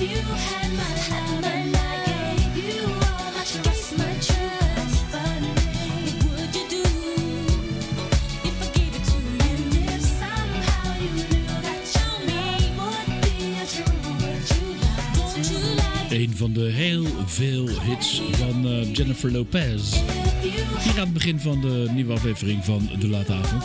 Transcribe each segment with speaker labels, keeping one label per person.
Speaker 1: Een van de heel veel hits van Jennifer Lopez. Hier aan het begin van de nieuwe aflevering van De Late Avond.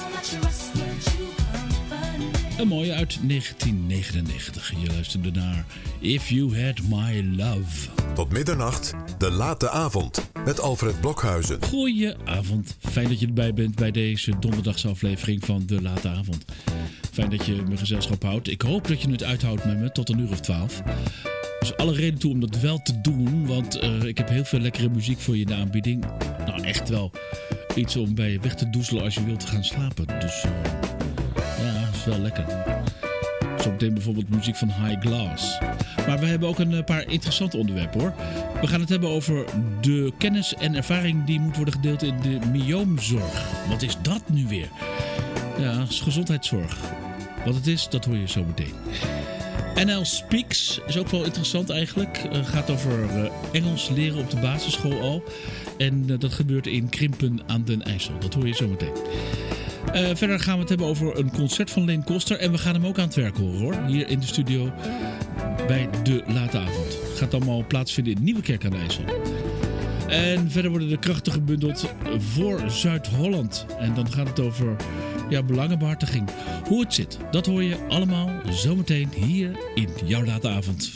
Speaker 1: Een mooie uit 1999. Je luisterde naar If You Had My Love.
Speaker 2: Tot middernacht, De Late Avond met Alfred Blokhuizen.
Speaker 1: Goedenavond. Fijn dat je erbij bent bij deze donderdagse aflevering van De Late Avond. Fijn dat je mijn gezelschap houdt. Ik hoop dat je het uithoudt met me tot 12:00. Dus alle reden toe om dat wel te doen. Want ik heb heel veel lekkere muziek voor je in de aanbieding. Nou, echt wel iets om bij je weg te doezelen als je wilt gaan slapen. Dus ja, dat is wel lekker. Zometeen bijvoorbeeld muziek van High Glass. Maar we hebben ook een paar interessante onderwerpen hoor. We gaan het hebben over de kennis en ervaring die moet worden gedeeld in de myoomzorg. Wat is dat nu weer? Ja, dat is gezondheidszorg. Wat het is, dat hoor je zo meteen. NL Speaks is ook wel interessant eigenlijk. Gaat over Engels leren op de basisschool al. En dat gebeurt in Krimpen aan den IJssel. Dat hoor je zo meteen. Verder gaan we het hebben over een concert van Leen Koster. En we gaan hem ook aan het werk horen hoor. Hier in de studio bij De Late Avond. Gaat allemaal plaatsvinden in Nieuwekerk aan de IJssel. En verder worden de krachten gebundeld voor Zuid-Holland. En dan gaat het over belangenbehartiging. Hoe het zit, dat hoor je allemaal zometeen hier in jouw Late Avond.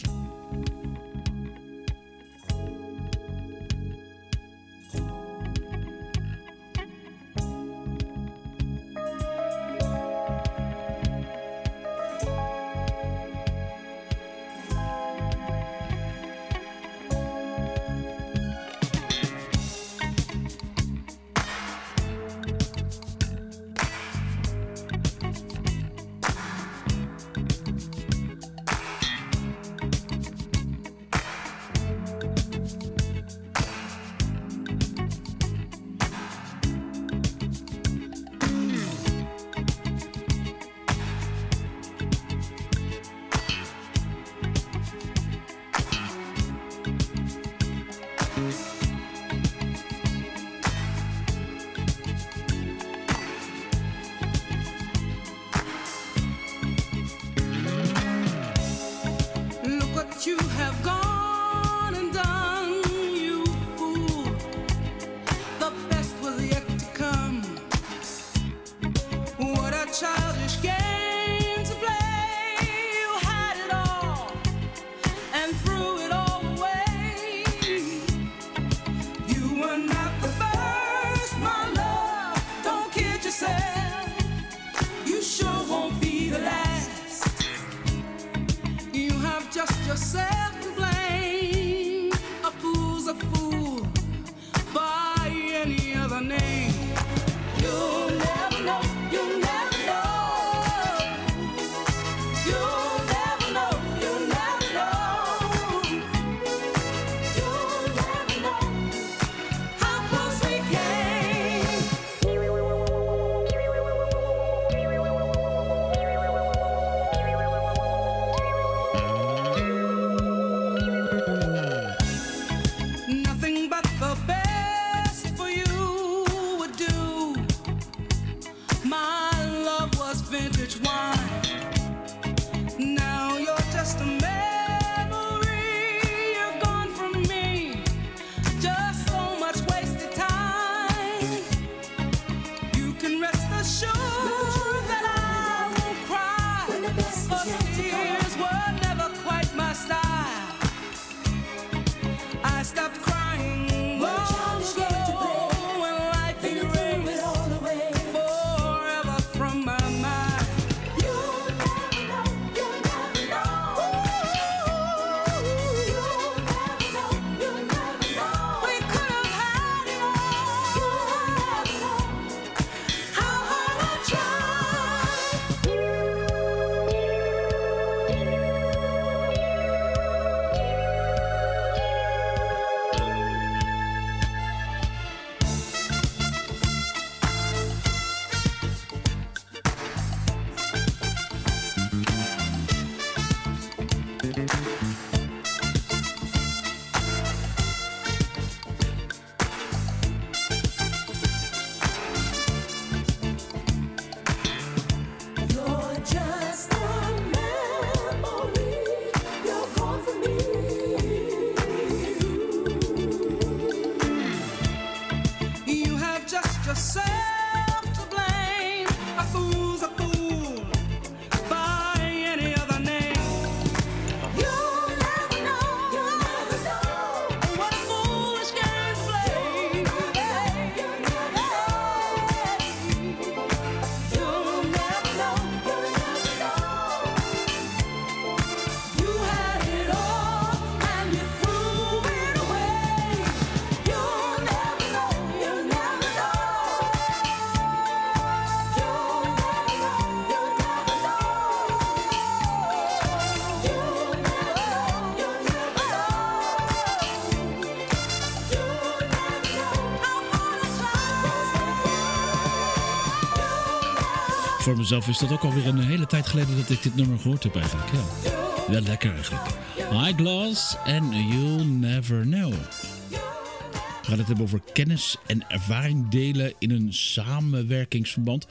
Speaker 1: Voor mezelf is dat ook alweer een hele tijd geleden dat ik dit nummer gehoord heb eigenlijk. Ja, lekker eigenlijk. Eyeglass and You'll Never Know. We gaan het hebben over kennis en ervaring delen in een samenwerkingsverband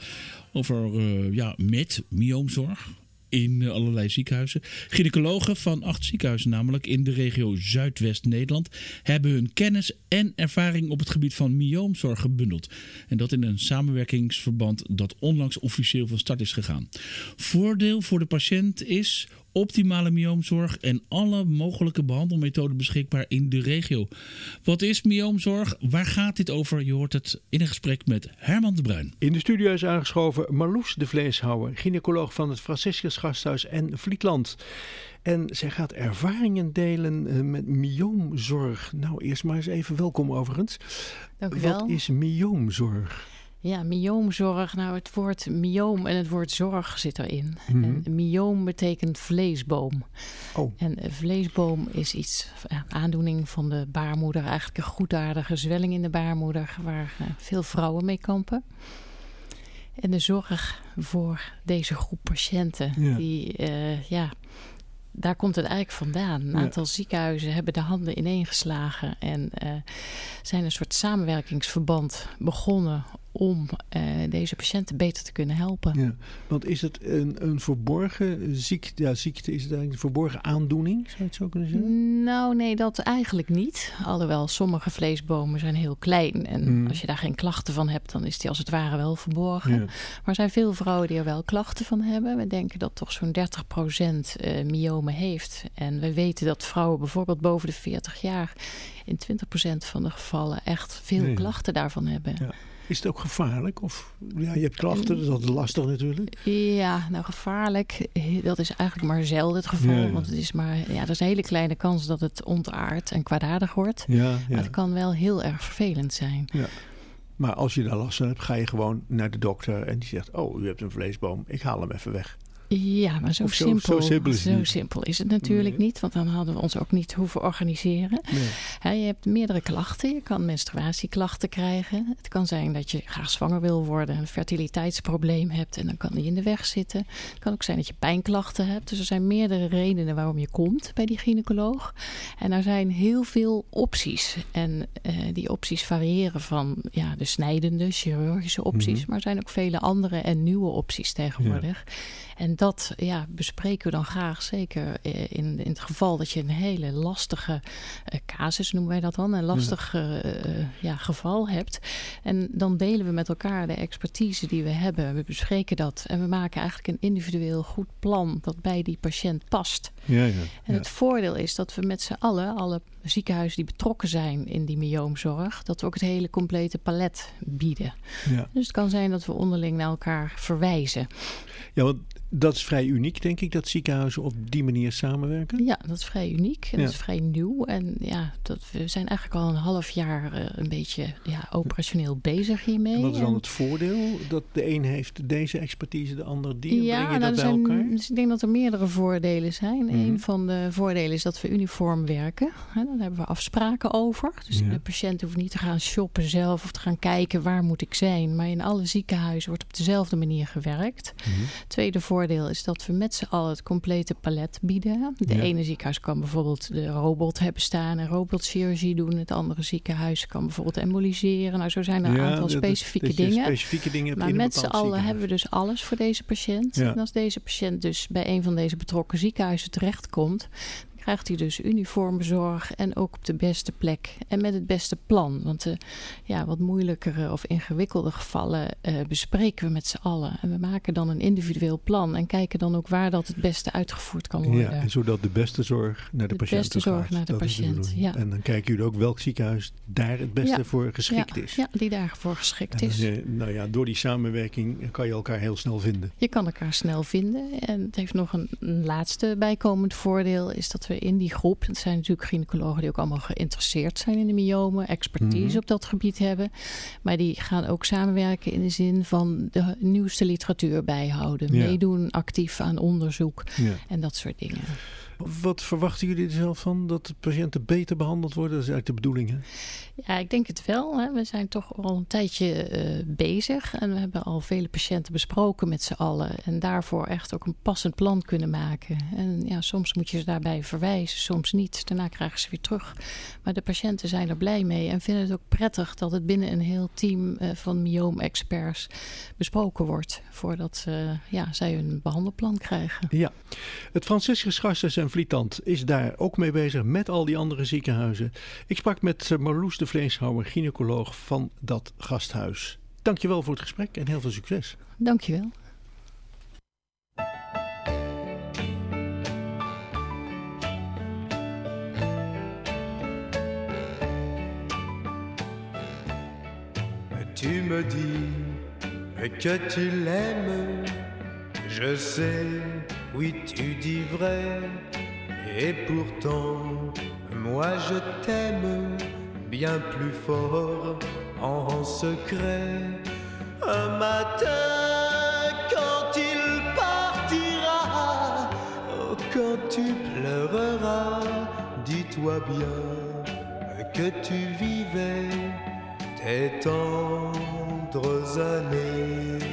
Speaker 1: met myoomzorg in allerlei ziekenhuizen. Gynaecologen van 8 ziekenhuizen namelijk in de regio Zuidwest-Nederland hebben hun kennis en ervaring op het gebied van myoomzorg gebundeld. En dat in een samenwerkingsverband dat onlangs officieel van start is gegaan. Voordeel voor de patiënt is optimale myoomzorg en alle mogelijke behandelmethoden beschikbaar in de regio. Wat is myoomzorg? Waar gaat dit over? Je hoort het in een gesprek met Herman de Bruin.
Speaker 3: In de studio is aangeschoven Marloes de Vleeshouwer, gynaecoloog van het Franciscus Gasthuis en Vlietland. En zij gaat ervaringen delen met myoomzorg. Nou, eerst maar eens even welkom overigens.
Speaker 4: Dank u wel.
Speaker 3: Wat is myoomzorg?
Speaker 4: Ja, myoomzorg. Nou, het woord myoom en het woord zorg zit erin. En myoom betekent vleesboom.
Speaker 3: Oh.
Speaker 4: En vleesboom is aandoening van de baarmoeder. Eigenlijk een goedaardige zwelling in de baarmoeder waar veel vrouwen mee kampen. En de zorg voor deze groep patiënten, daar komt het eigenlijk vandaan. Een aantal ziekenhuizen hebben de handen ineengeslagen en zijn een soort samenwerkingsverband begonnen om deze patiënten beter te kunnen helpen.
Speaker 3: Ja, want is het een verborgen ziekte? Ja, ziekte is het eigenlijk een verborgen aandoening, zou je het zo kunnen zeggen?
Speaker 4: Nou, nee, dat eigenlijk niet. Alhoewel sommige vleesbomen zijn heel klein. En als je daar geen klachten van hebt, dan is die als het ware wel verborgen. Ja. Maar er zijn veel vrouwen die er wel klachten van hebben. We denken dat toch zo'n 30% myomen heeft. En we weten dat vrouwen bijvoorbeeld boven de 40 jaar in 20% van de gevallen echt veel klachten daarvan hebben. Ja.
Speaker 3: Is het ook gevaarlijk? Of je hebt klachten, dat is altijd lastig natuurlijk.
Speaker 4: Ja, nou gevaarlijk, dat is eigenlijk maar zelden het geval. Ja. Want het is er is een hele kleine kans dat het ontaardt en kwaadaardig wordt. Ja. Maar het kan wel heel erg vervelend zijn. Ja.
Speaker 3: Maar als je daar last van hebt, ga je gewoon naar de dokter en die zegt, u hebt een vleesboom, ik haal hem even weg.
Speaker 4: Ja, maar zo simpel is het natuurlijk niet. Want dan hadden we ons ook niet hoeven organiseren. Nee. Je hebt meerdere klachten. Je kan menstruatieklachten krijgen. Het kan zijn dat je graag zwanger wil worden. Een fertiliteitsprobleem hebt. En dan kan die in de weg zitten. Het kan ook zijn dat je pijnklachten hebt. Dus er zijn meerdere redenen waarom je komt bij die gynaecoloog. En er zijn heel veel opties. En die opties variëren van de snijdende, chirurgische opties. Maar er zijn ook vele andere en nieuwe opties tegenwoordig. Ja. En dat bespreken we dan graag, zeker in het geval dat je een hele lastige casus, noemen wij dat dan, een lastig geval hebt. En dan delen we met elkaar de expertise die we hebben. We bespreken dat en we maken eigenlijk een individueel goed plan dat bij die patiënt past. En het voordeel is dat we met z'n allen, alle ziekenhuizen die betrokken zijn in die myoomzorg, dat we ook het hele complete palet bieden. Ja. Dus het kan zijn dat we onderling naar elkaar verwijzen.
Speaker 3: Ja, want dat is vrij uniek, denk ik, dat ziekenhuizen op die manier samenwerken.
Speaker 4: Ja, dat is vrij uniek en dat is vrij nieuw. En we zijn eigenlijk al een half jaar een beetje operationeel bezig hiermee. En
Speaker 3: wat is dan het voordeel? Dat de een heeft deze expertise, de ander die? Breng je dat bij elkaar?
Speaker 4: Dus ik denk dat er meerdere voordelen zijn. Een van de voordelen is dat we uniform werken. Daar hebben we afspraken over. Dus de patiënt hoeft niet te gaan shoppen zelf of te gaan kijken waar moet ik zijn. Maar in alle ziekenhuizen wordt op dezelfde manier gewerkt. Tweede voordeel is dat we met z'n allen het complete palet bieden. De ene ziekenhuis kan bijvoorbeeld de robot hebben staan en robotchirurgie doen. Het andere ziekenhuis kan bijvoorbeeld emboliseren. Nou, zo zijn er een aantal specifieke dingen. Maar met z'n allen hebben we dus alles voor deze patiënt. Ja. En als deze patiënt dus bij een van deze betrokken ziekenhuizen terechtkomt, krijgt hij dus uniforme zorg en ook op de beste plek en met het beste plan. Want wat moeilijkere of ingewikkelde gevallen bespreken we met z'n allen. En we maken dan een individueel plan en kijken dan ook waar dat het beste uitgevoerd kan worden.
Speaker 3: Ja, en zodat de beste zorg naar de patiënt gaat.
Speaker 4: De beste zorg naar de patiënt, ja.
Speaker 3: En dan kijken jullie ook welk ziekenhuis daar het beste voor geschikt is.
Speaker 4: Ja, die daarvoor geschikt is.
Speaker 3: Door die samenwerking kan je elkaar heel snel vinden.
Speaker 4: Je kan elkaar snel vinden. En het heeft nog een laatste bijkomend voordeel, is dat we in die groep, dat zijn natuurlijk gynaecologen die ook allemaal geïnteresseerd zijn in de myomen, expertise op dat gebied hebben, maar die gaan ook samenwerken in de zin van de nieuwste literatuur bijhouden, meedoen actief aan onderzoek en dat soort dingen.
Speaker 3: Wat verwachten jullie er zelf van? Dat de patiënten beter behandeld worden? Dat is eigenlijk de bedoeling, hè?
Speaker 4: Ja, ik denk het wel. Hè. We zijn toch al een tijdje bezig. En we hebben al vele patiënten besproken met z'n allen. En daarvoor echt ook een passend plan kunnen maken. En ja, soms moet je ze daarbij verwijzen, soms niet. Daarna krijgen ze weer terug. Maar de patiënten zijn er blij mee. En vinden het ook prettig dat het binnen een heel team van myoom-experts besproken wordt. Voordat zij hun behandelplan krijgen.
Speaker 3: Ja, het Franciscus Gasthuis in Vlietland is daar ook mee bezig met al die andere ziekenhuizen. Ik sprak met Marloes de Vleeshouwer, gynaecoloog van dat gasthuis. Dankjewel voor het gesprek en heel veel succes.
Speaker 4: Dankjewel.
Speaker 5: Tu me dis que tu l'aimes, je sais, oui tu dis vrai, et pourtant moi je t'aime bien plus fort en secret. Un matin quand il partira, oh, quand tu pleureras, dis-toi bien que tu vivais tes tendres années.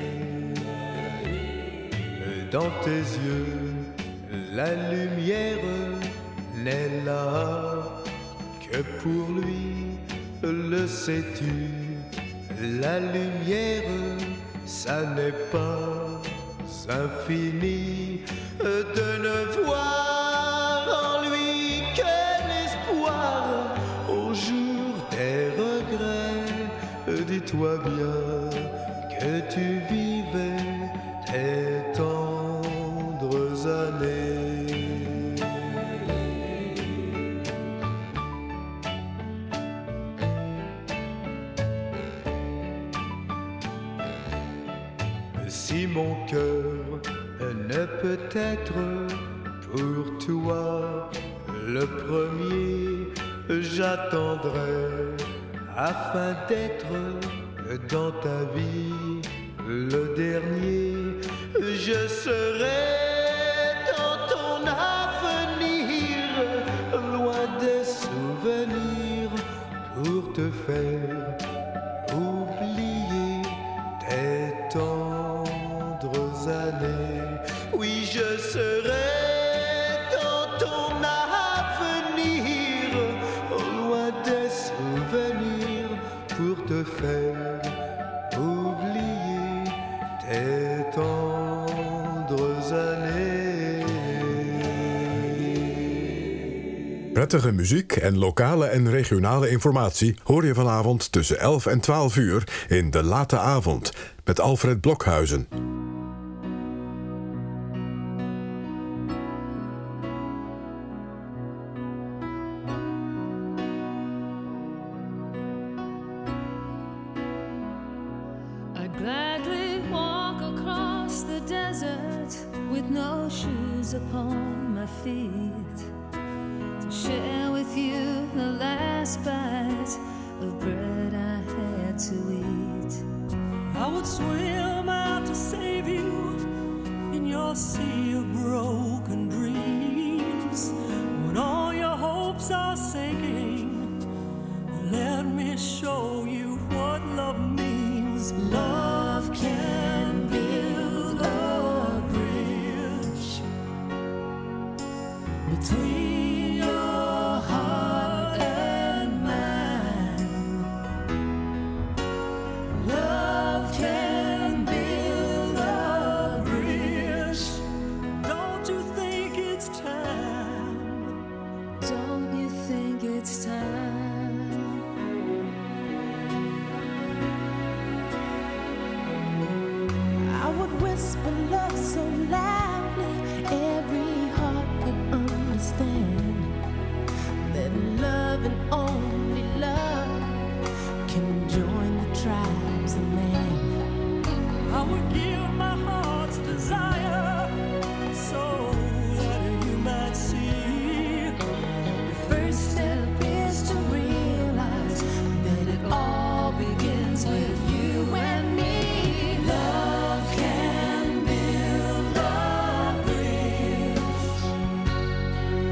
Speaker 5: Dans tes yeux, la lumière n'est là que pour lui, le sais-tu. La lumière, ça n'est pas infini, de ne voir en lui que l'espoir au jour des regrets. Dis-toi bien que tu vivais tes tendres années. Si mon cœur ne peut être pour toi le premier, j'attendrai afin d'être dans ta vie le dernier. Je serai dans ton avenir, loin des souvenirs, pour te faire oublier tes tendres années. Oui, je serai dans ton avenir, loin des souvenirs, pour te faire oublier tes tendres années.
Speaker 2: Prettige muziek en lokale en regionale informatie hoor je vanavond tussen 11 en 12 uur in De Late Avond met Alfred Blokhuizen.
Speaker 6: I'd gladly walk across the desert with no shoes upon my feet, to share with you the last bite of bread I had to eat. I would swim out to save you in your sea of broken dreams. When all your hopes are sinking, let me show you what love means. Love can build a bridge between your heart and mine. Love can build a bridge. Don't you think it's time? Don't you think it's time?
Speaker 7: I would whisper love so loudly every heart could understand that love and only love can join the tribes of man.
Speaker 6: I would give my heart's desire so that you might see. The first step is to realize that it all begins with you and me. Love can build a bridge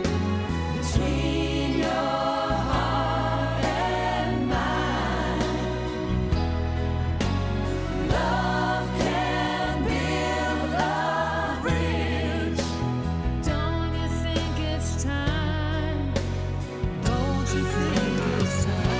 Speaker 6: you think it's time?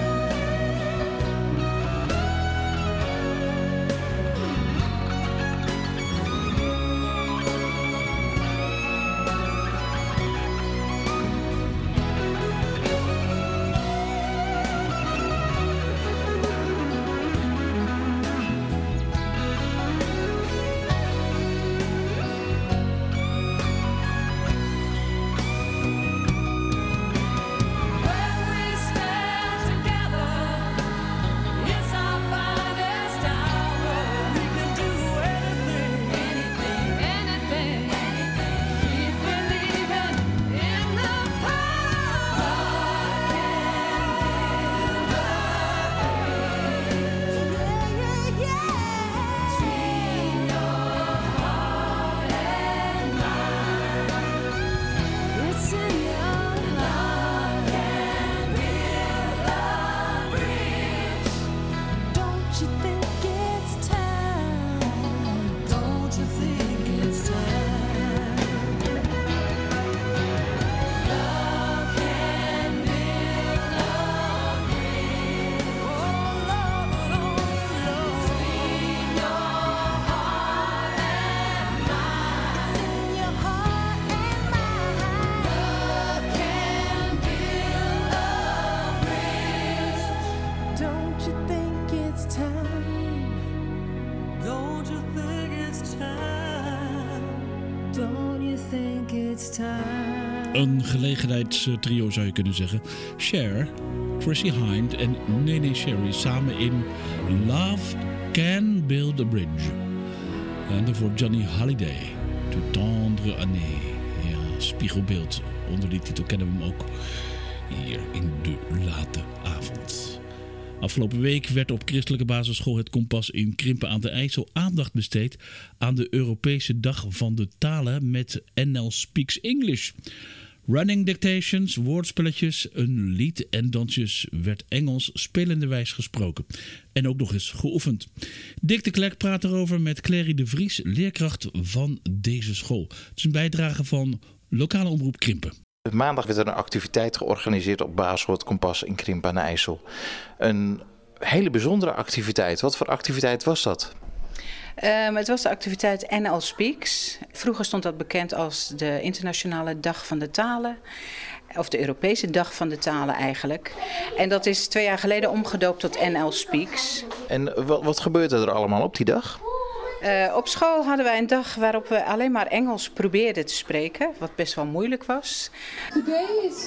Speaker 1: Een gelegenheidstrio zou je kunnen zeggen. Cher, Chrissie Hynde en Nene Cherry samen in Love Can Build a Bridge. En daarvoor Johnny Hallyday, Toute tendre année. Ja, spiegelbeeld. Onder die titel kennen we hem ook hier in de late avond. Afgelopen week werd op christelijke basisschool Het Kompas in Krimpen aan de IJssel aandacht besteed aan de Europese Dag van de Talen met NL Speaks English. Running dictations, woordspelletjes, een lied en dansjes werd Engels spelenderwijs gesproken. En ook nog eens geoefend. Dick de Klerk praat erover met Clary de Vries, leerkracht van deze school. Het is een bijdrage van lokale omroep Krimpen.
Speaker 8: Maandag werd er een activiteit georganiseerd op basisschool Het Kompas in Krimpen aan de IJssel. Een hele bijzondere activiteit. Wat voor activiteit was dat?
Speaker 9: Het was de activiteit NL Speaks. Vroeger stond dat bekend als de Internationale Dag van de Talen. Of de Europese Dag van de Talen eigenlijk. En dat is 2 jaar geleden omgedoopt tot NL Speaks.
Speaker 8: En wat gebeurde er allemaal op die dag?
Speaker 9: Op school hadden wij een dag waarop we alleen maar Engels probeerden te spreken. Wat best wel moeilijk was.
Speaker 10: Today is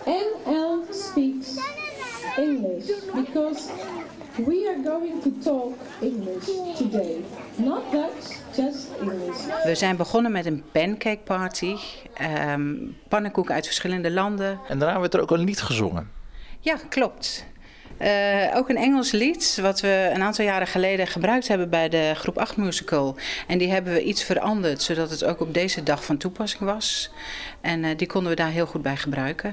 Speaker 10: NL Speaks English. Because we are going to talk English today. Not Dutch, just English.
Speaker 9: We zijn begonnen met een pancake party. Pannenkoeken uit verschillende landen.
Speaker 8: En daarna werd er ook een lied gezongen.
Speaker 9: Ja, klopt. Ook een Engels lied wat we een aantal jaren geleden gebruikt hebben bij de groep 8 musical. En die hebben we iets veranderd, zodat het ook op deze dag van toepassing was. En die konden we daar heel goed bij gebruiken.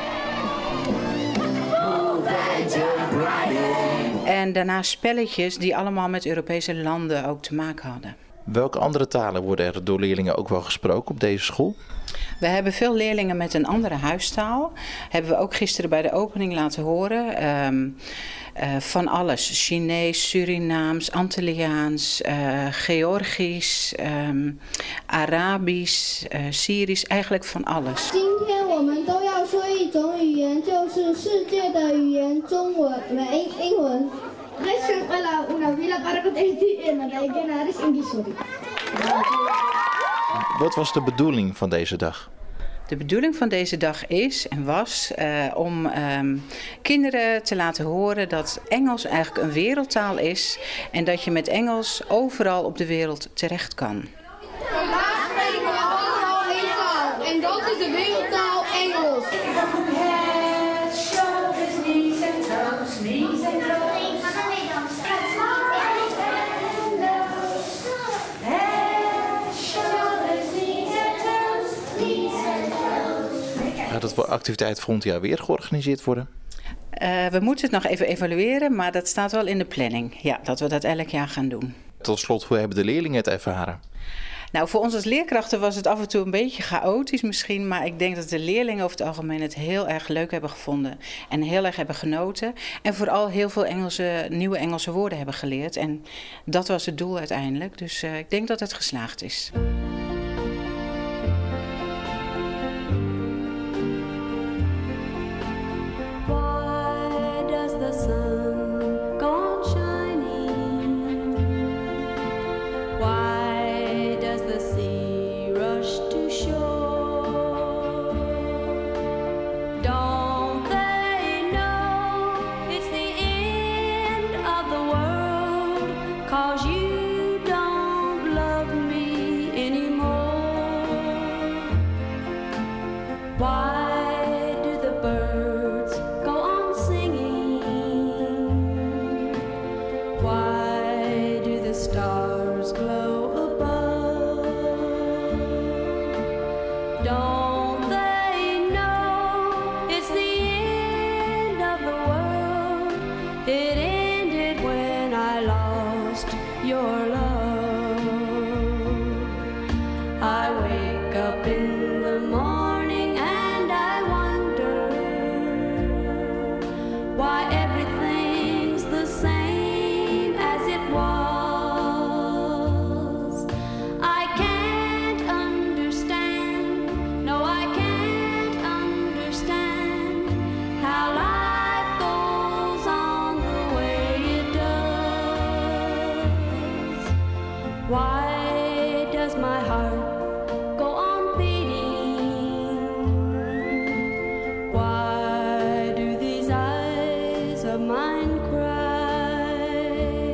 Speaker 9: En daarna spelletjes die allemaal met Europese landen ook te maken hadden.
Speaker 8: Welke andere talen worden er door leerlingen ook wel gesproken op deze school?
Speaker 9: We hebben veel leerlingen met een andere huistaal. Hebben we ook gisteren bij de opening laten horen. Van alles. Chinees, Surinaams, Antilliaans, Georgisch, Arabisch, Syrisch. Eigenlijk van alles.
Speaker 11: 今天我们都要说一种语言，就是世界的语言——中文、英文。
Speaker 8: Wat was de bedoeling van deze dag?
Speaker 9: De bedoeling van deze dag is en was om kinderen te laten horen dat Engels eigenlijk een wereldtaal is. En dat je met Engels overal op de wereld terecht kan.
Speaker 11: Vandaag spreken we allemaal één taal. En dat is de wereldtaal Engels. Head, shoulders, knees and toes, knees and toes.
Speaker 8: Gaat het voor activiteit volgend jaar weer georganiseerd worden?
Speaker 9: We moeten het nog even evalueren, maar dat staat wel in de planning. Ja, dat we dat elk jaar gaan doen.
Speaker 8: Tot slot, hoe hebben de leerlingen het ervaren?
Speaker 9: Nou, voor ons als leerkrachten was het af en toe een beetje chaotisch misschien. Maar ik denk dat de leerlingen over het algemeen het heel erg leuk hebben gevonden. En heel erg hebben genoten. En vooral heel veel nieuwe Engelse woorden hebben geleerd. En dat was het doel uiteindelijk. Dus ik denk dat het geslaagd is.
Speaker 12: Why does the sun go on shining? Why does the sea rush to shore? Don't they know it's the end of the world? 'Cause you don't love me anymore. Why do the birds go on singing? Why do the stars glow above? Don't they know it's the end of the world? It ended when I lost your love. I wake up in the morning and I wonder why everything's the same as it was. I can't understand, no I can't understand how life goes on the way it does. Why does my heart go on beating? Why do these eyes of mine cry?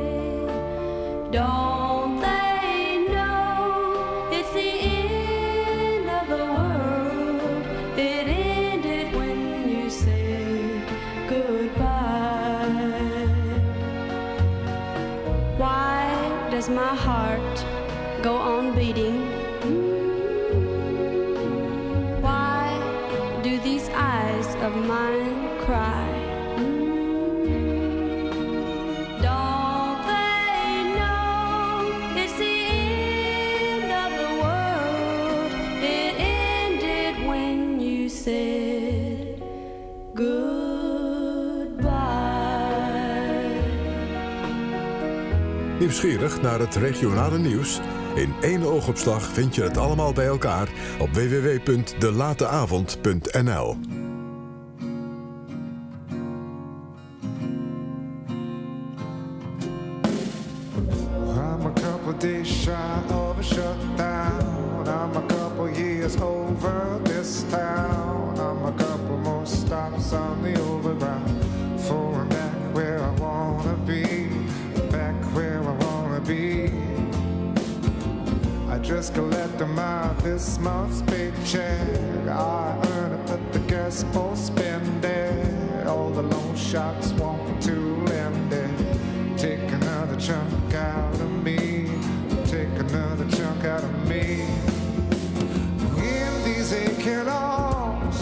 Speaker 12: Don't they know it's the end of the world? It ended when you said goodbye. Why does my heart go on beating? Why do these eyes of mine cry? Don't they know it's the end of the world? It ended when you said goodbye.
Speaker 2: Nieuwsgierig naar het regionale nieuws? In één oogopslag vind je het allemaal bij elkaar op www.delateavond.nl.
Speaker 5: I'm a couple days shy of a shutdown. I'm a couple years over this town. I'm a couple more stops on the overground. For I'm back where I wanna be. Back where I wanna be. I just collected this month's paycheck. I earn it, but the gas post spend it. All the loan sharks want to lend it. Take another chunk out of me. Take another chunk out of me. In these aching arms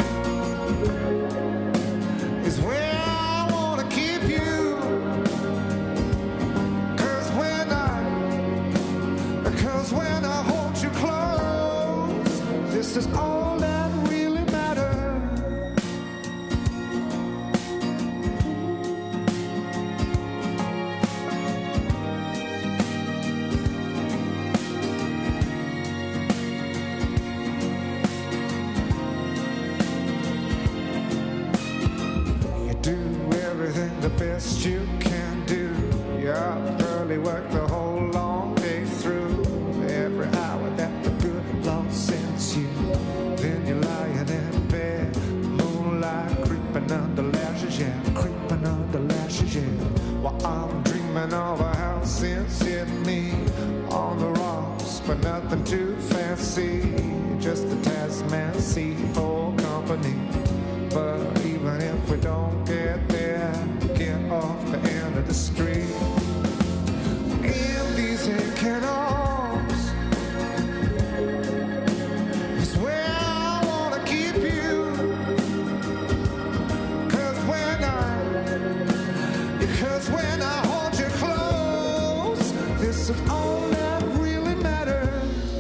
Speaker 5: is where I wanna keep you. 'Cause when I hold you close, this is all that really matters. You do everything the best you can do. You early work the whole long day through. Every hour that the good Lord sends you. Then you're lying in bed, moonlight creeping under lashes, yeah, creeping under lashes, yeah. While I'm dreaming of a house in Sydney, on the rocks, but nothing too fancy. Just the Tasman Sea for company. But even if we don't get there, get off the end of the street. In these aching arms is where I wanna keep you. 'Cause when I hold you close, this is all that really matters.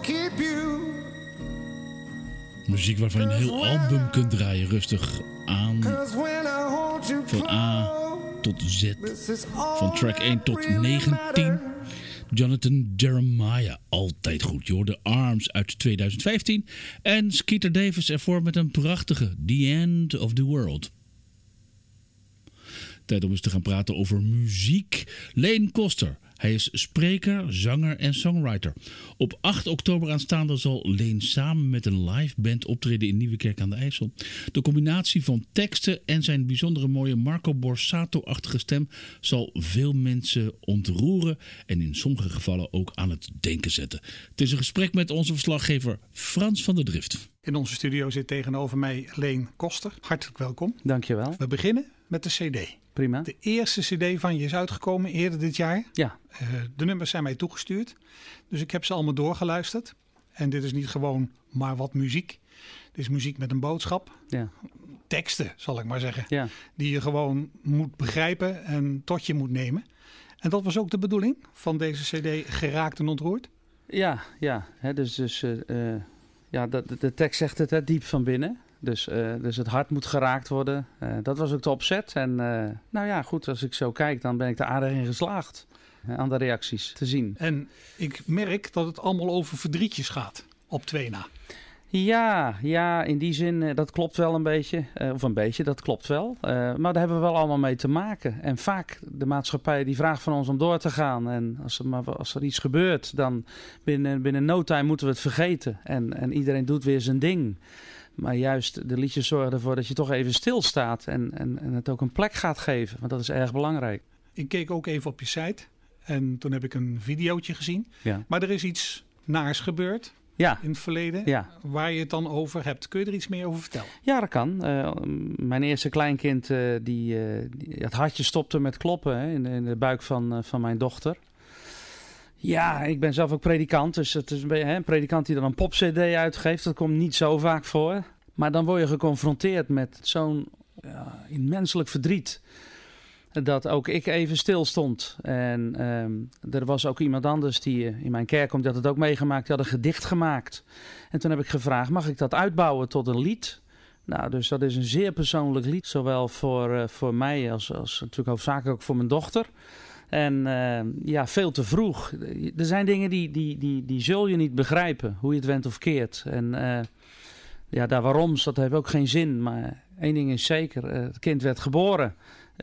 Speaker 5: keep you.
Speaker 1: Muziek waarvan je een heel album kunt draaien, rustig aan.
Speaker 5: 'Cause when I hold you
Speaker 1: Van A tot Z.
Speaker 5: this is all
Speaker 1: Van track 1 tot
Speaker 5: that really
Speaker 1: 19.
Speaker 5: matters.
Speaker 1: Jonathan Jeremiah, altijd goed. Je hoorde Arms uit 2015. En Skeeter Davis ervoor met een prachtige The End of the World. Tijd om eens te gaan praten over muziek. Leen Koster. Hij is spreker, zanger en songwriter. Op 8 oktober aanstaande zal Leen samen met een live band optreden in Nieuwekerk aan de IJssel. De combinatie van teksten en zijn bijzondere mooie Marco Borsato-achtige stem zal veel mensen ontroeren en in sommige gevallen ook aan het denken zetten. Het is een gesprek met onze verslaggever Frans van der Drift.
Speaker 13: In onze studio zit tegenover mij Leen Koster. Hartelijk welkom.
Speaker 14: Dankjewel.
Speaker 13: We beginnen met de CD.
Speaker 14: Prima.
Speaker 13: De eerste CD van je is uitgekomen eerder dit jaar.
Speaker 14: Ja.
Speaker 13: De nummers zijn mij toegestuurd. Dus ik heb ze allemaal doorgeluisterd. En dit is niet gewoon maar wat muziek. Dit is muziek met een boodschap.
Speaker 14: Ja.
Speaker 13: Teksten, zal ik maar zeggen.
Speaker 14: Ja.
Speaker 13: Die je gewoon moet begrijpen en tot je moet nemen. En dat was ook de bedoeling van deze CD, Geraakt en Ontroerd?
Speaker 14: Ja. De tekst zegt het, hè, diep van binnen. Dus het hart moet geraakt worden. Dat was ook de opzet. En goed, als ik zo kijk, dan ben ik er aardig in geslaagd. Aan de reacties te zien.
Speaker 13: En ik merk dat het allemaal over verdrietjes gaat. Op 2 na.
Speaker 14: Ja, in die zin, dat klopt wel een beetje. Dat klopt wel. Maar daar hebben we wel allemaal mee te maken. En vaak, de maatschappij die vraagt van ons om door te gaan. En als er iets gebeurt, dan binnen no time moeten we het vergeten. En iedereen doet weer zijn ding. Maar juist de liedjes zorgen ervoor dat je toch even stilstaat. En het ook een plek gaat geven. Want dat is erg belangrijk.
Speaker 13: Ik keek ook even op je site. En toen heb ik een videootje gezien.
Speaker 14: Ja.
Speaker 13: Maar er is iets naars gebeurd.
Speaker 14: Ja.
Speaker 13: In het verleden,
Speaker 14: ja.
Speaker 13: Waar je het dan over hebt. Kun je er iets meer over vertellen?
Speaker 14: Ja, dat kan. Mijn eerste kleinkind, het hartje stopte met kloppen, hè, in de buik van mijn dochter. Ja, ik ben zelf ook predikant. Dus het is een predikant die dan een pop-cd uitgeeft. Dat komt niet zo vaak voor. Maar dan word je geconfronteerd met zo'n menselijk verdriet. Dat ook ik even stil stond. En er was ook iemand anders die in mijn kerk komt, die had het ook meegemaakt. Die had een gedicht gemaakt. En toen heb ik gevraagd, mag ik dat uitbouwen tot een lied? Nou, dus dat is een zeer persoonlijk lied. Zowel voor mij als natuurlijk hoofdzakelijk ook voor mijn dochter. En veel te vroeg. Er zijn dingen die zul je niet begrijpen. Hoe je het went of keert. En daar waaroms, dat heeft ook geen zin. Maar één ding is zeker. Het kind werd geboren.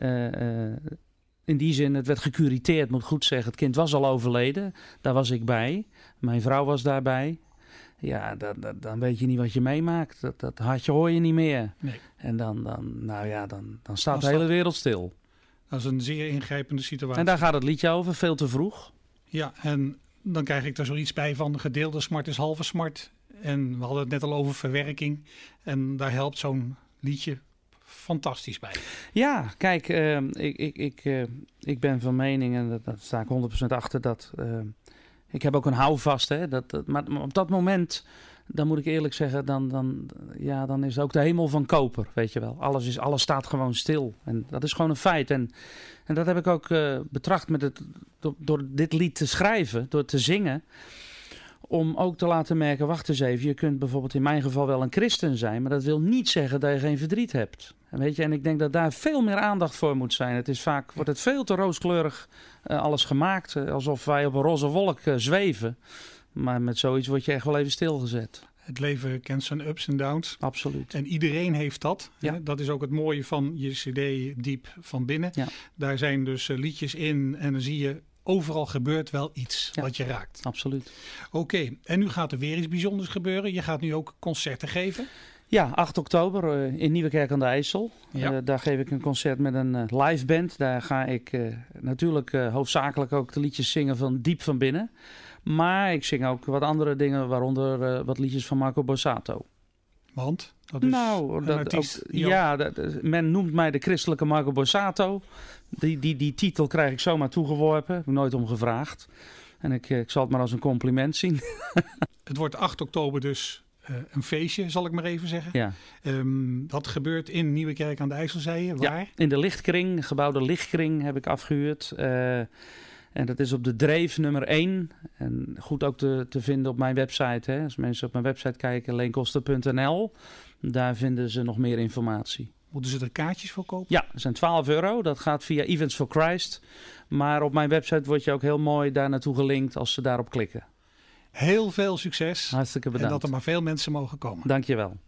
Speaker 14: In die zin, het werd gecuriteerd, moet ik goed zeggen. Het kind was al overleden. Daar was ik bij. Mijn vrouw was daarbij. Ja, dan weet je niet wat je meemaakt. Dat hartje hoor je niet meer.
Speaker 13: Nee.
Speaker 14: En dan staat de hele wereld stil.
Speaker 13: Dat is een zeer ingrijpende situatie.
Speaker 14: En daar gaat het liedje over, veel te vroeg.
Speaker 13: Ja, en dan krijg ik er zoiets bij van gedeelde smart is halve smart. En we hadden het net al over verwerking. En daar helpt zo'n liedje fantastisch bij.
Speaker 14: Ja, kijk, ik ben van mening, en daar sta ik 100% achter, dat ik heb ook een houvast. Hè, maar op dat moment, dan moet ik eerlijk zeggen, dan is ook de hemel van koper, weet je wel. Alles staat gewoon stil. En dat is gewoon een feit. En dat heb ik ook betracht door dit lied te schrijven, door te zingen. Om ook te laten merken, wacht eens even, je kunt bijvoorbeeld in mijn geval wel een christen zijn, maar dat wil niet zeggen dat je geen verdriet hebt. En ik denk dat daar veel meer aandacht voor moet zijn. Wordt het veel te rooskleurig alles gemaakt, alsof wij op een roze wolk zweven. Maar met zoiets word je echt wel even stilgezet.
Speaker 13: Het leven kent zijn ups en downs.
Speaker 14: Absoluut.
Speaker 13: En iedereen heeft dat.
Speaker 14: Ja.
Speaker 13: Hè? Dat is ook het mooie van je cd Diep van Binnen.
Speaker 14: Ja.
Speaker 13: Daar zijn dus liedjes in en dan zie je overal gebeurt wel iets wat je raakt.
Speaker 14: Absoluut.
Speaker 13: Oké, en nu gaat er weer iets bijzonders gebeuren. Je gaat nu ook concerten geven.
Speaker 14: Ja, 8 oktober in Nieuwekerk aan de IJssel.
Speaker 13: Ja.
Speaker 14: Daar geef ik een concert met een live band. Daar ga ik natuurlijk hoofdzakelijk ook de liedjes zingen van Diep van Binnen. Maar ik zing ook wat andere dingen, waaronder wat liedjes van Marco Borsato.
Speaker 13: Want? Dat is een artiest.
Speaker 14: Men noemt mij de christelijke Marco Borsato. Die titel krijg ik zomaar toegeworpen. Heb ik nooit om gevraagd. En ik zal het maar als een compliment zien.
Speaker 13: Het wordt 8 oktober dus een feestje, zal ik maar even zeggen.
Speaker 14: Ja.
Speaker 13: Dat gebeurt in Nieuwekerk aan de IJssel, zei je. Waar?
Speaker 14: Ja, in de Lichtkring, gebouwde Lichtkring heb ik afgehuurd. En dat is op de Dreef nummer 1. En goed ook te vinden op mijn website. Hè. Als mensen op mijn website kijken, leenkoster.nl. Daar vinden ze nog meer informatie.
Speaker 13: Moeten ze er kaartjes voor kopen?
Speaker 14: Ja, dat zijn €12. Dat gaat via Events for Christ. Maar op mijn website word je ook heel mooi daar naartoe gelinkt als ze daarop klikken.
Speaker 13: Heel veel succes.
Speaker 14: Hartstikke bedankt.
Speaker 13: En dat er maar veel mensen mogen komen.
Speaker 14: Dank je wel.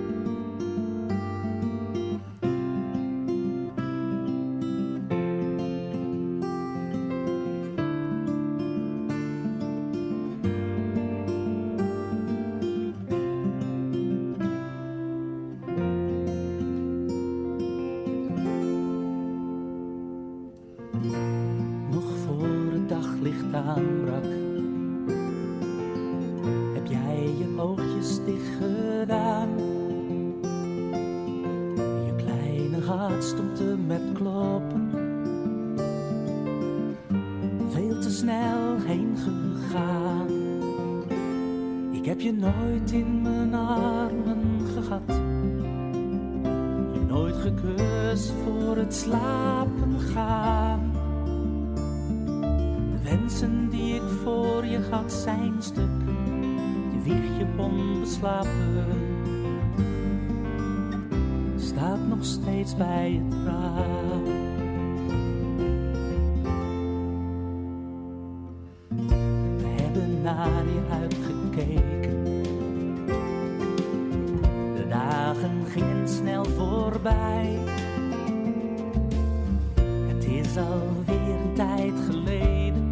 Speaker 15: Staat nog steeds bij het raam. We hebben naar je uitgekeken. De dagen gingen snel voorbij. Het is alweer een tijd geleden.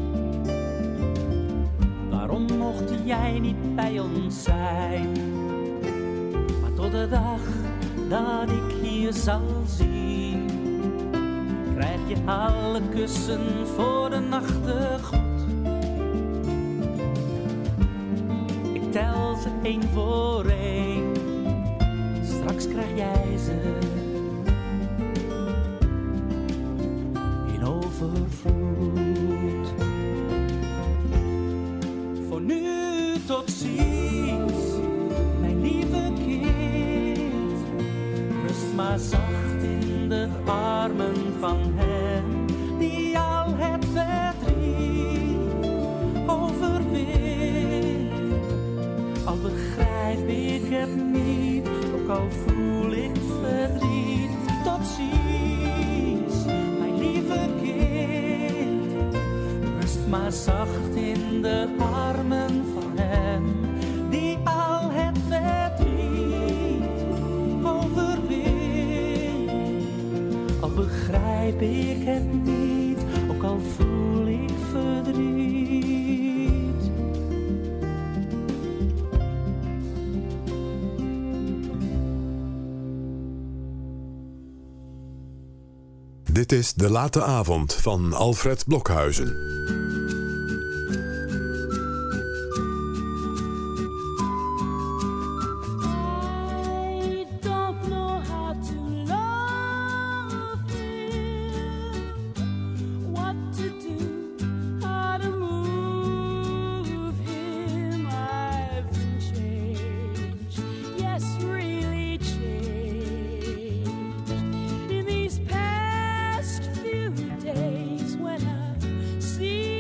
Speaker 15: Waarom mocht jij niet bij ons zijn? Maar tot de dag dat ik je zal zien, krijg je alle kussen voor de nachtegoed. Ik tel ze 1 voor 1, straks krijg jij ze in overvloed. Voor nu tot ziens, mijn lieve kind. Rust maar zacht in de armen van hen die al het verdriet overwint. Al begrijp ik het niet, ook al voel ik verdriet. Tot ziens, mijn lieve kind. Rust maar zacht in de armen van hen die al het verdriet overwint. Al begrijp ik het niet, ook al voel ik verdriet.
Speaker 2: Dit is De Late Avond van Alfred Blokhuizen.
Speaker 6: See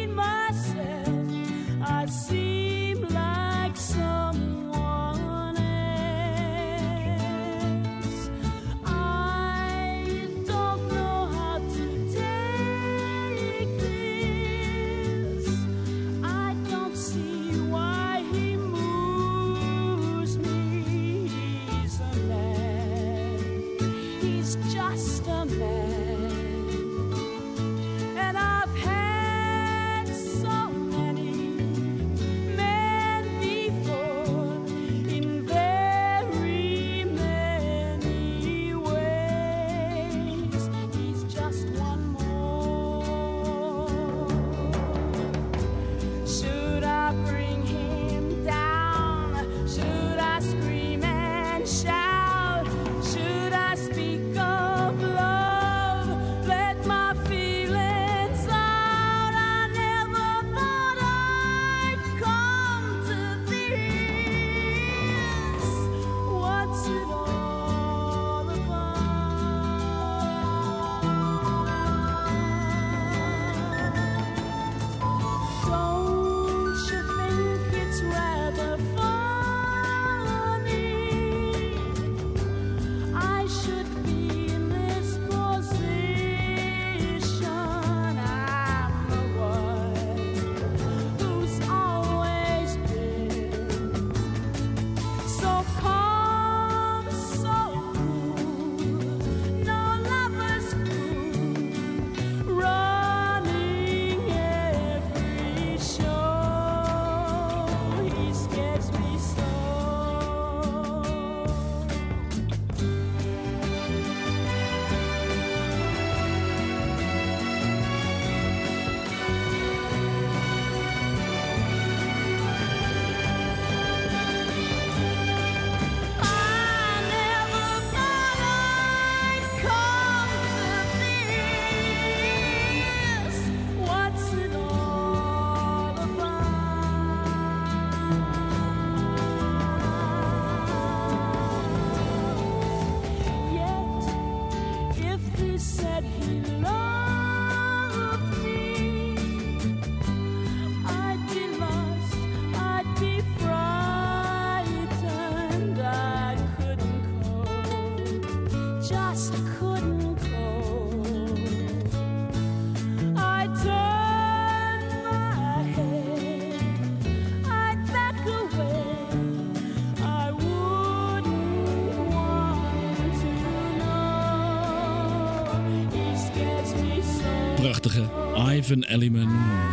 Speaker 1: prachtige Ivan Elliman.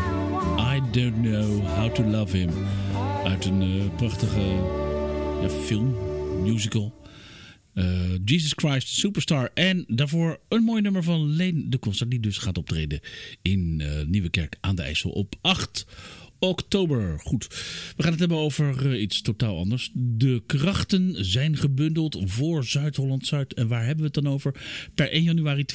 Speaker 1: I don't know how to love him. Uit een prachtige film, musical. Jesus Christ Superstar. En daarvoor een mooi nummer van Leen de Concert, die dus gaat optreden in Nieuwekerk aan de IJssel op 8 oktober. Goed, we gaan het hebben over iets totaal anders. De krachten zijn gebundeld voor Zuid-Holland-Zuid. En waar hebben we het dan over? Per 1 januari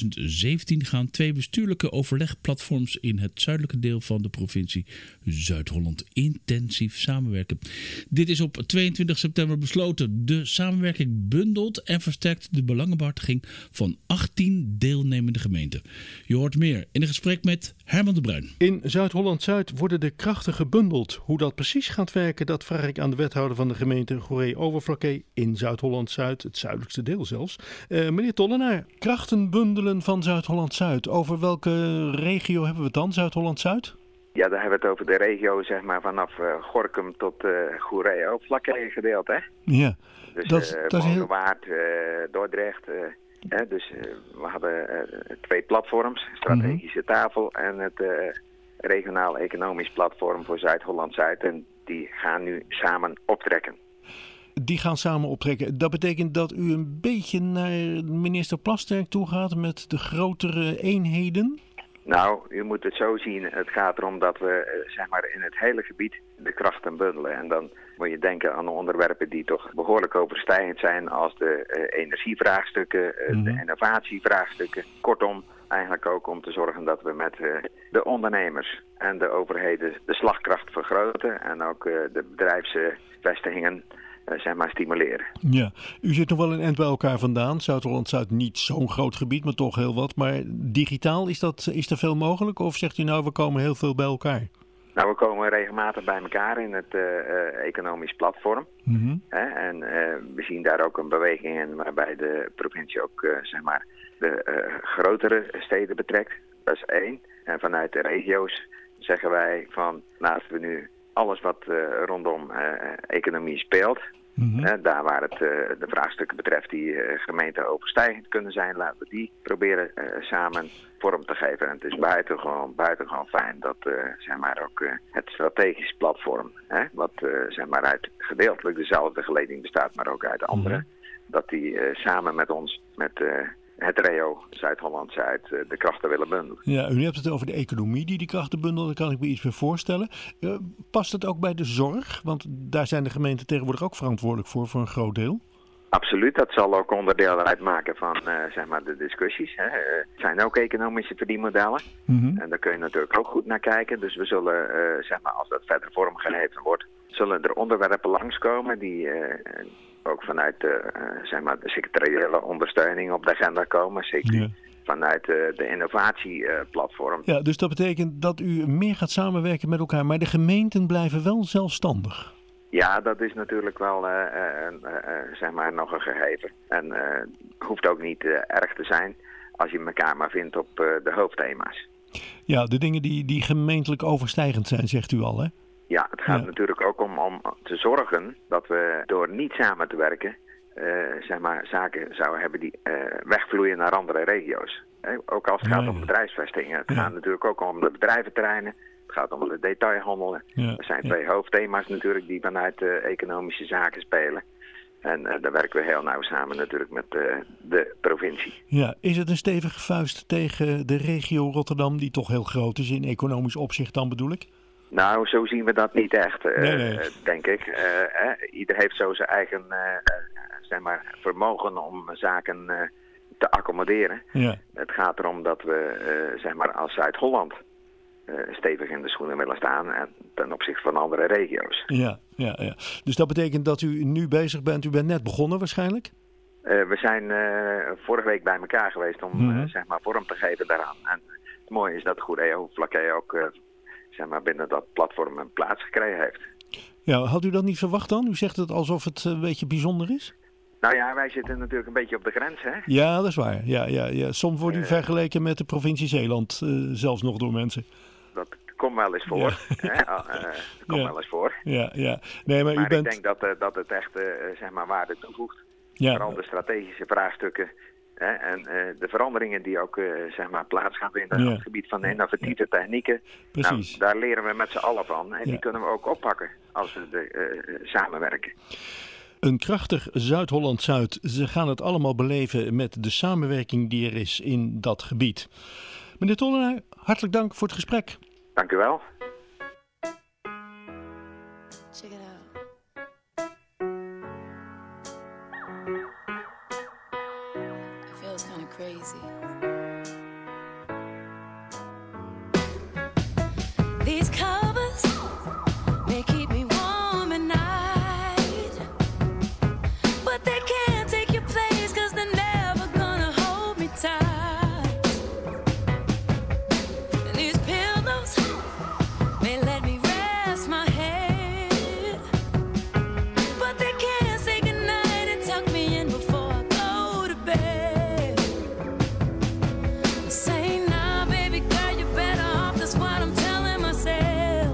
Speaker 1: 2017 gaan 2 bestuurlijke overlegplatforms in het zuidelijke deel van de provincie Zuid-Holland intensief samenwerken. Dit is op 22 september besloten. De samenwerking bundelt en versterkt de belangenbehartiging van 18 deelnemende gemeenten. Je hoort meer in een gesprek met Herman de Bruin.
Speaker 3: In Zuid-Holland-Zuid worden de krachten gebundeld. Hoe dat precies gaat werken, dat vraag ik aan de wethouder van de gemeente Goeree-Overflakkee in Zuid-Holland-Zuid, het zuidelijkste deel zelfs. Meneer Tollenaar, krachten bundelen van Zuid-Holland-Zuid. Over welke regio hebben we het dan, Zuid-Holland-Zuid?
Speaker 16: Ja, daar hebben we het over de regio, zeg maar, vanaf Gorinchem tot Goeree-Overflakkee gedeeld, hè?
Speaker 3: Ja.
Speaker 16: Dus
Speaker 3: dat is heel...
Speaker 16: Waard, Dordrecht. Dus we hadden 2 platforms, strategische tafel en het regionaal economisch platform voor Zuid-Holland-Zuid. En die gaan nu samen optrekken.
Speaker 3: Die gaan samen optrekken. Dat betekent dat u een beetje naar minister Plasterk toe gaat met de grotere eenheden?
Speaker 16: Nou, u moet het zo zien. Het gaat erom dat we zeg maar in het hele gebied de krachten bundelen. En dan moet je denken aan onderwerpen die toch behoorlijk overstijgend zijn als de energievraagstukken, de innovatievraagstukken. Kortom, eigenlijk ook om te zorgen dat we met de ondernemers en de overheden de slagkracht vergroten en ook de bedrijfsvestigingen zeg maar stimuleren.
Speaker 3: Ja, u zit nog wel een eind bij elkaar vandaan. Zuid-Holland-Zuid niet zo'n groot gebied, maar toch heel wat. Maar digitaal, is er veel mogelijk? Of zegt u nou, we komen heel veel bij elkaar?
Speaker 16: Nou, we komen regelmatig bij elkaar in het economisch platform. En we zien daar ook een beweging in waarbij de provincie ook zeg maar de grotere steden betrekt. Dat is 1. En vanuit de regio's zeggen wij van laten we nu alles wat rondom economie speelt. Daar waar het de vraagstukken betreft die gemeenten overstijgend kunnen zijn, laten we die proberen samen vorm te geven. En het is buitengewoon fijn dat zeg maar ook het strategisch platform, wat zeg maar uit gedeeltelijk dezelfde geleding bestaat, maar ook uit andere, dat die samen met ons, met het REO Zuid-Holland-Zuid de krachten willen bundelen. Ja,
Speaker 3: u hebt het over de economie die krachten bundelt. Daar kan ik me iets meer voorstellen. Past het ook bij de zorg? Want daar zijn de gemeenten tegenwoordig ook verantwoordelijk voor een groot deel.
Speaker 16: Absoluut, dat zal ook onderdeel uitmaken van zeg maar de discussies. Het zijn ook economische verdienmodellen. En daar kun je natuurlijk ook goed naar kijken. Dus we zullen, zeg maar, als dat verder vormgegeven wordt, zullen er onderwerpen langskomen die ook vanuit zeg maar de secretariële ondersteuning op de agenda komen. Zeker vanuit de innovatieplatform.
Speaker 3: Ja, dus dat betekent dat u meer gaat samenwerken met elkaar. Maar de gemeenten blijven wel zelfstandig.
Speaker 16: Ja, dat is natuurlijk wel zeg maar nog een gegeven. En hoeft ook niet erg te zijn als je elkaar maar vindt op de hoofdthema's.
Speaker 3: Ja, de dingen die gemeentelijk overstijgend zijn, zegt u al, hè?
Speaker 16: Ja, het gaat natuurlijk ook om te zorgen dat we door niet samen te werken, zeg maar, zaken zouden hebben die wegvloeien naar andere regio's. Ook als het gaat om bedrijfsvestingen. Het gaat natuurlijk ook om de bedrijventerreinen. Het gaat om de detailhandel. Er zijn 2 hoofdthema's natuurlijk die vanuit economische zaken spelen. En daar werken we heel nauw samen natuurlijk met de provincie.
Speaker 3: Ja, is het een stevige vuist tegen de regio Rotterdam die toch heel groot is in economisch opzicht dan bedoel ik?
Speaker 16: Nou, zo zien we dat niet echt, denk ik. Ieder heeft zo zijn eigen zeg maar, vermogen om zaken te accommoderen. Ja. Het gaat erom dat we zeg maar als Zuid-Holland stevig in de schoenen willen staan en ten opzichte van andere regio's. Ja.
Speaker 3: Dus dat betekent dat u nu bezig bent. U bent net begonnen waarschijnlijk?
Speaker 16: We zijn vorige week bij elkaar geweest om zeg maar vorm te geven daaraan. En het mooie is dat Goeree-Overflakkee ook zeg maar binnen dat platform een plaats gekregen heeft.
Speaker 3: Ja, had u dat niet verwacht dan? U zegt het alsof het een beetje bijzonder is?
Speaker 16: Nou ja, wij zitten natuurlijk een beetje op de grens, hè?
Speaker 3: Ja, dat is waar. Ja. Soms wordt u vergeleken met de provincie Zeeland, zelfs nog door mensen.
Speaker 16: Dat komt wel eens voor. Wel eens voor.
Speaker 3: Ja. Nee, maar u bent...
Speaker 16: ik denk dat het echt zeg maar waarde toevoegt. Ja. Vooral de strategische vraagstukken En de veranderingen die ook zeg maar plaats gaan vinden op het gebied van de innovatieve technieken. Nou, daar leren we met z'n allen van. En die kunnen we ook oppakken als we samenwerken.
Speaker 3: Een krachtig Zuid-Holland-Zuid. Ze gaan het allemaal beleven met de samenwerking die er is in dat gebied. Meneer Tollenaar, hartelijk dank voor het gesprek.
Speaker 16: Dank u wel.
Speaker 7: Check it out. It feels kind of crazy. These covers, they keep me warm at night. But they can't take your place, 'cause they're never gonna hold me tight. And these pillows, they let me rest my head. But they can't say goodnight and tuck me in before I go to bed. I say, nah, baby girl, you're better off, that's what I'm telling myself.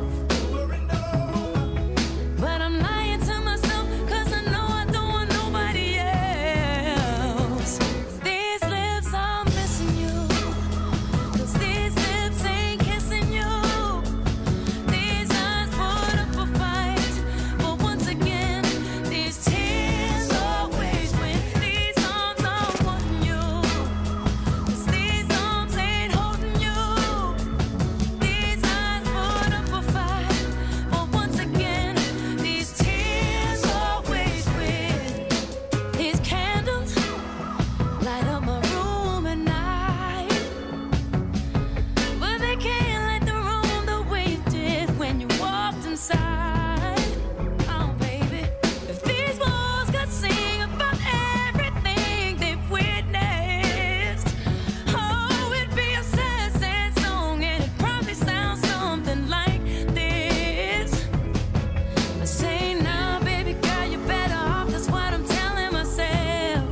Speaker 7: But I'm lying to myself, 'cause I know I don't want nobody else. These lips are missing you, 'cause these lips ain't kissing you. These eyes put up a fight, but once again, these tears always win. These arms are wanting you, 'cause these arms ain't holding you. These eyes put up a fight, but once again, these tears always win. These candles light up my room at night, but they can't light the room the way you did when you walked inside. Oh baby, if these walls could sing about everything they've witnessed, oh, it'd be a sad, sad song, and it'd probably sound something like this. I say, nah, baby girl, you're better off, that's what I'm telling myself.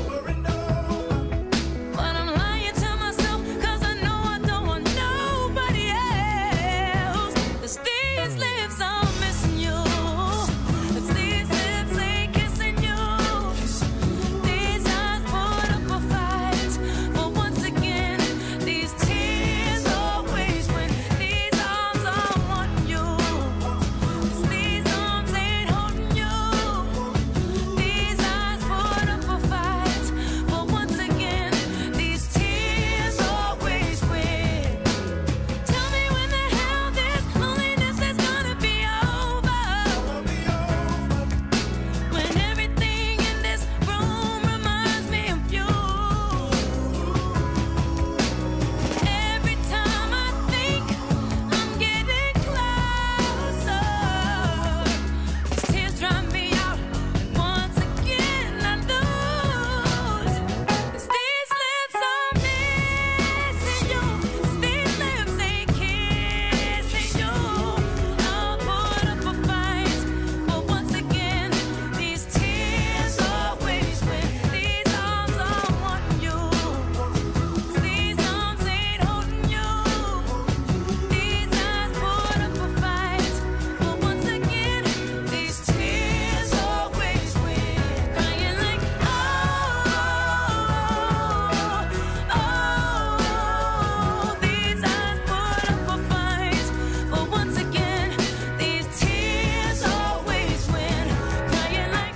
Speaker 7: But I'm lying to myself, 'cause I know I don't want nobody else. 'Cause these lips are missing you, 'cause these lips ain't kissing you. These eyes put up a fight, but once again, these tears always win. These arms are wanting you, 'cause these arms ain't holding you. These eyes put up a fight, but once again, these tears always win. Tell me when the hell this loneliness is gonna be over. When everything in this room reminds me of you. Every time I think I'm getting closer, these tears dry me out, and once again I lose. 'Cause these lips are missing you, 'cause these lips ain't kissing you. I'll put up a fight, but once again, these tears always win. These arms are wanting you, 'cause these arms ain't holding you. These eyes put up a fight, but once again, these tears always win. Crying like, oh, these eyes put up a fight, but once again, these tears always win. Crying like,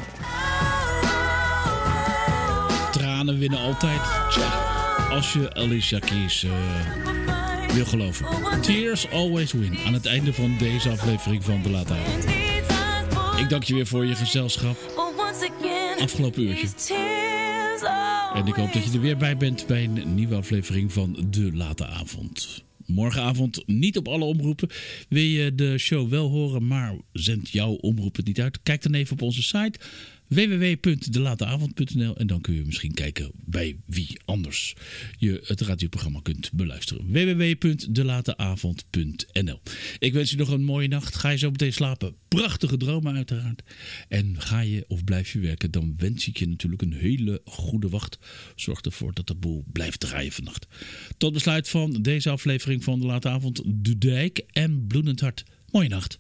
Speaker 1: Tranen winnen altijd. Tja, als je Alicia Keys wil geloven. Tears always win. Aan het einde van deze aflevering van De Late Avond. Ik dank je weer voor je gezelschap. Afgelopen uurtje. En ik hoop dat je er weer bij bent bij een nieuwe aflevering van De Late Avond. Morgenavond niet op alle omroepen. Wil je de show wel horen, maar zend jouw omroep het niet uit? Kijk dan even op onze site www.delateavond.nl en dan kun je misschien kijken bij wie anders je het radioprogramma kunt beluisteren. www.delateavond.nl. Ik wens je nog een mooie nacht. Ga je zo meteen slapen. Prachtige dromen uiteraard. En ga je of blijf je werken, dan wens ik je natuurlijk een hele goede wacht. Zorg ervoor dat de boel blijft draaien vannacht. Tot besluit van deze aflevering van De Late Avond, De Dijk en Bloedend Hart. Mooie nacht.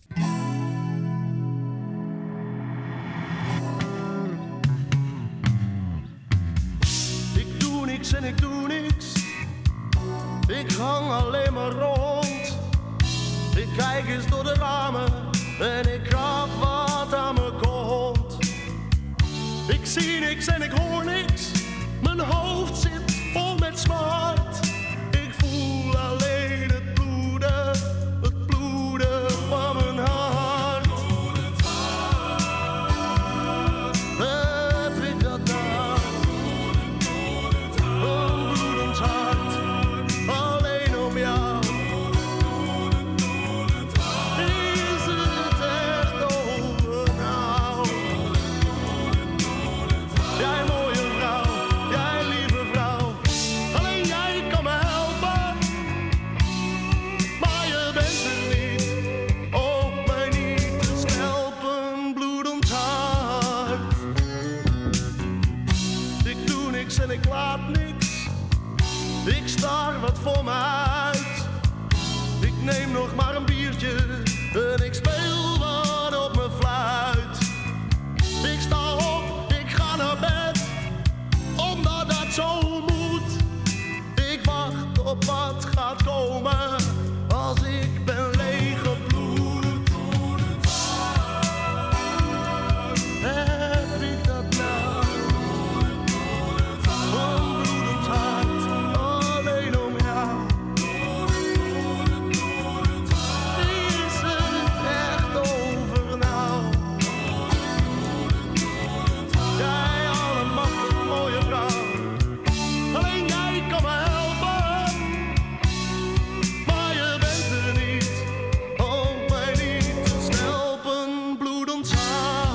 Speaker 17: Ik doe en ik doe niks. Ik hang alleen maar rond. Ik kijk eens door de ramen en ik krap wat aan me komt. Ik zie niks en ik hoor niks. Mijn hoofd zit vol met smart. Ik voel alleen het bloeden van mijn hart. Heb ik dat nou? Een bloedend hart, alleen om jou. Is het echt over nou? Jij mooie vrouw, jij lieve vrouw, alleen jij kan me helpen. Maar je bent er niet, ook mij niet te stelpen, bloedend hart. Ik doe niks en ik laat niks. Ik staar wat voor me uit. Ik neem nog maar een biertje en ik speel wat op mijn fluit. Ik sta op, ik ga naar bed, omdat dat zo moet. Ik wacht op wat gaat komen als ik ben leeggebloed. Heb ik dat nou? Een bloedend hart, alleen om jou. Is het echt over nou? Jij allemachtig mooie vrouw, alleen jij kan me helpen. Maar je bent er niet, ook mij niet te stelpen, bloedend hart.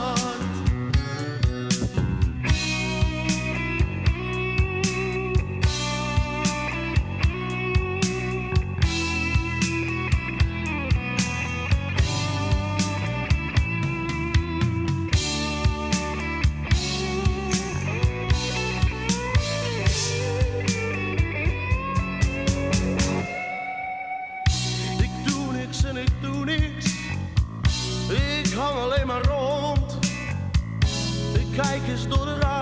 Speaker 17: Ik doe niks en ik doe niks. Ik hang alleen maar rond. Ik kijk eens door de ramen